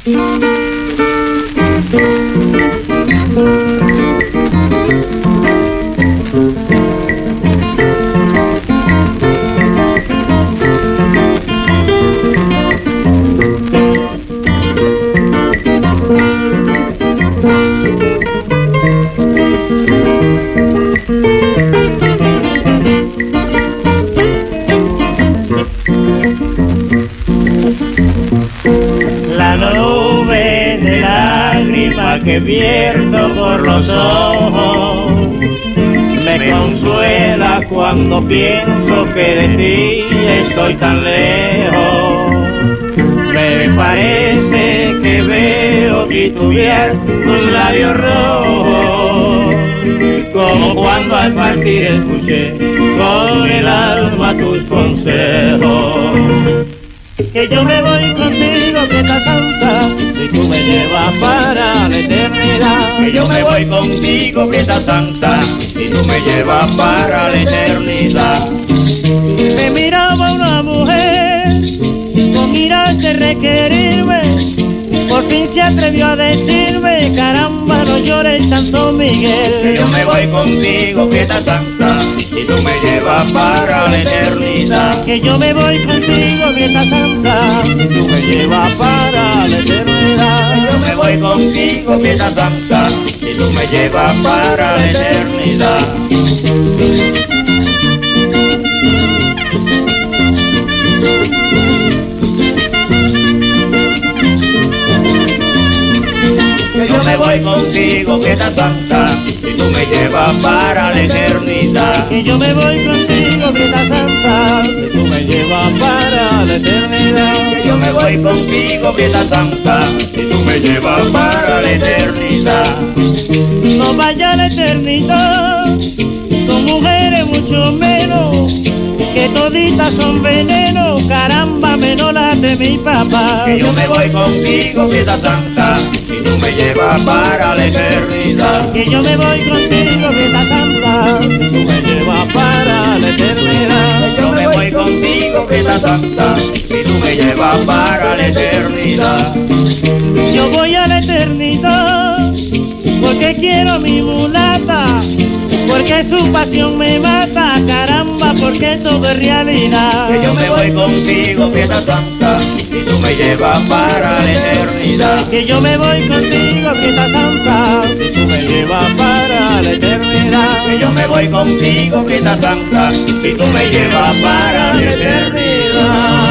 La nube de lágrimas que vierto por los ojos me consuela cuando pienso que de ti estoy tan lejos. Me parece que veo titubear tus labios rojos, como cuando al partir escuché con el alma tus consejos. Que yo me voy contigo, Prieta Santa, si tú me llevas para la eternidad. Que yo me voy contigo, Prieta Santa, si tú me llevas para la eternidad. Me miraba una mujer con miras de requerirme, por fin se atrevió a decirme, caramba, no llores Santo Miguel. Que yo me voy contigo, Prieta Santa, si tú me llevas para la eternidad. Que yo me voy contigo, Prieta Santa, si tú me llevas para la eternidad. Que yo me voy contigo, Prieta Santa, si tú me llevas para la eternidad. Que yo me voy contigo, Prieta Santa, si tú me llevas para la eternidad. Que yo me voy contigo, Prieta Santa, si tú me llevas para la eternidad. Que yo me voy contigo, Prieta Santa, si tú me llevas para la eternidad. No vaya a la eternidad con mujeres mucho menos, que toditas son veneno, caramba, menos las de mi papá. Que yo me voy contigo, Prieta Santa, si tú me llevas para la eternidad. Que yo me voy contigo, Prieta Santa, si tú me llevas para la eternidad. Que yo me voy contigo, Prieta Santa, si tú me llevas para la eternidad. Yo voy a la eternidad porque quiero a mi mulata, porque su pasión me mata, caramba, porque todo es realidad. Que yo me voy contigo, Prieta Santa, si tú me llevas para la eternidad. Que yo me voy contigo, Prieta Santa, si tú me llevas para la eternidad. Que yo me voy contigo, Prieta Santa, si tú me llevas para la eternidad.